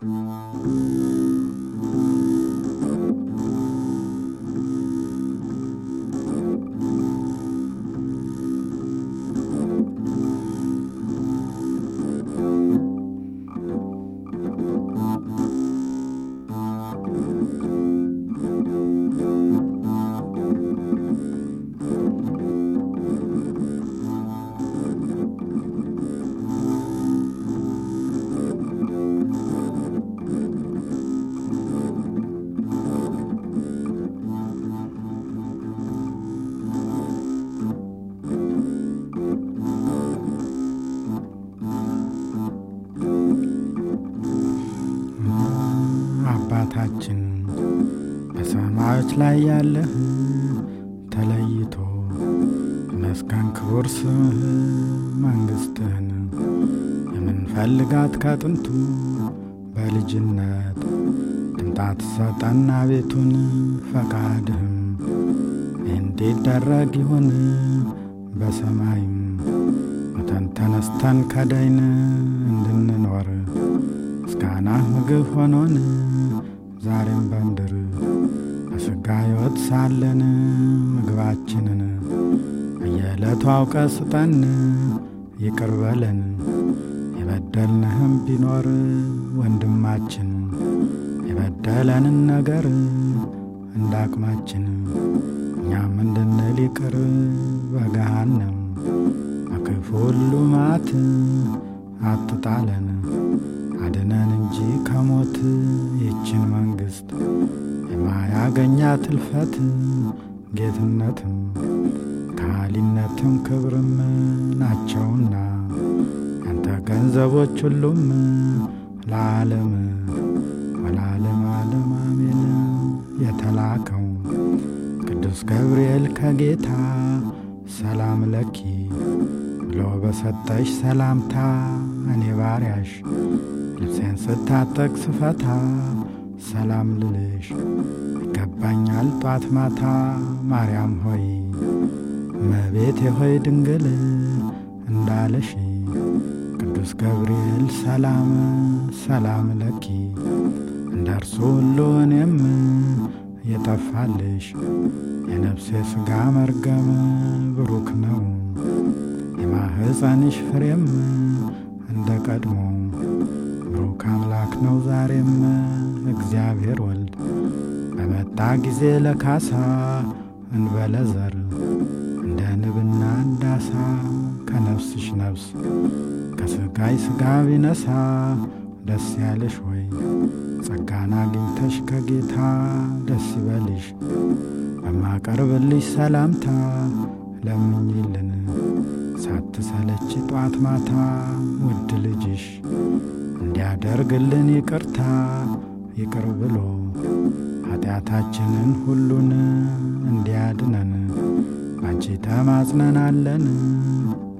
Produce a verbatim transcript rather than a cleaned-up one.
አባታችን በሰማዮች ላይ ያለህ ተለይቶ መስከን ክቡር ስምህ መንግሥትህን የምንፈልጋት ከጥንቱ በልጅነት ትምጣት ሰጠና ቤቱን ፈቃድህም እንዲደረግ ይሁን በሰማይም ሙተን ተነስተን ከዳይን እንድንኖር ምስጋናህ ምግብ ሆኖን ዛሬም በምድር በሥጋ ሕይወት ሳለን ምግባችንን በየዕለቱ አውቀ ስጠን ይቅር በለን የበደልንህም ቢኖር ወንድማችን የበደለንን ነገር እንዳቅማችን እኛም እንድንል ይቅር በገሃነም በክፉ ሁሉ መዓት አትጣለን አድነን እንጂ ከሞት ይችን መንግሥት የማያገኛት እልፈት ጌትነትም ካሊነትም ክብርም ናቸውና ያንተ ገንዘቦች ሁሉም ለዓለም ወለዓለም ዓለም አሜን። የተላከው ቅዱስ ገብርኤል ከጌታ ሰላም ለኪ ብሎ በሰጠሽ ሰላምታ እኔ ባሪያሽ ልብሴን ስታጠቅ ስፈታ ሰላም ልልሽ ይገባኛል ጧት ማታ። ማርያም ሆይ እመቤቴ ሆይ ድንግል እንዳለሽ ቅዱስ ገብርኤል ሰላም ሰላም ለኪ እንደርሱ ሁሉ እኔም የጠፋልሽ የነፍሴ ሥጋ መርገም ብሩክ ነው የማህፀንሽ ፍሬም እንደ ቀድሞ ብሩክ አምላክ ነው ዛሬም እግዚአብሔር ወልድ በመጣ ጊዜ ለካሳ እንበለ ዘር እንደ ንብና እንዳሳ ከነፍስሽ ነፍስ ከሥጋይ ሥጋ ቢነሳ ደስ ያለሽ ወይ ጸጋን አግኝተሽ ከጌታ ደስ ይበልሽ። በማቀርብልሽ ሰላምታ ለምኝልን ሳትሰለች ጧት ማታ ውድ ልጅሽ እንዲያደርግልን ይቅርታ ይቅር ብሎ ኃጢአታችንን ሁሉን እንዲያድነን ባንቺ ተማጽነናለን።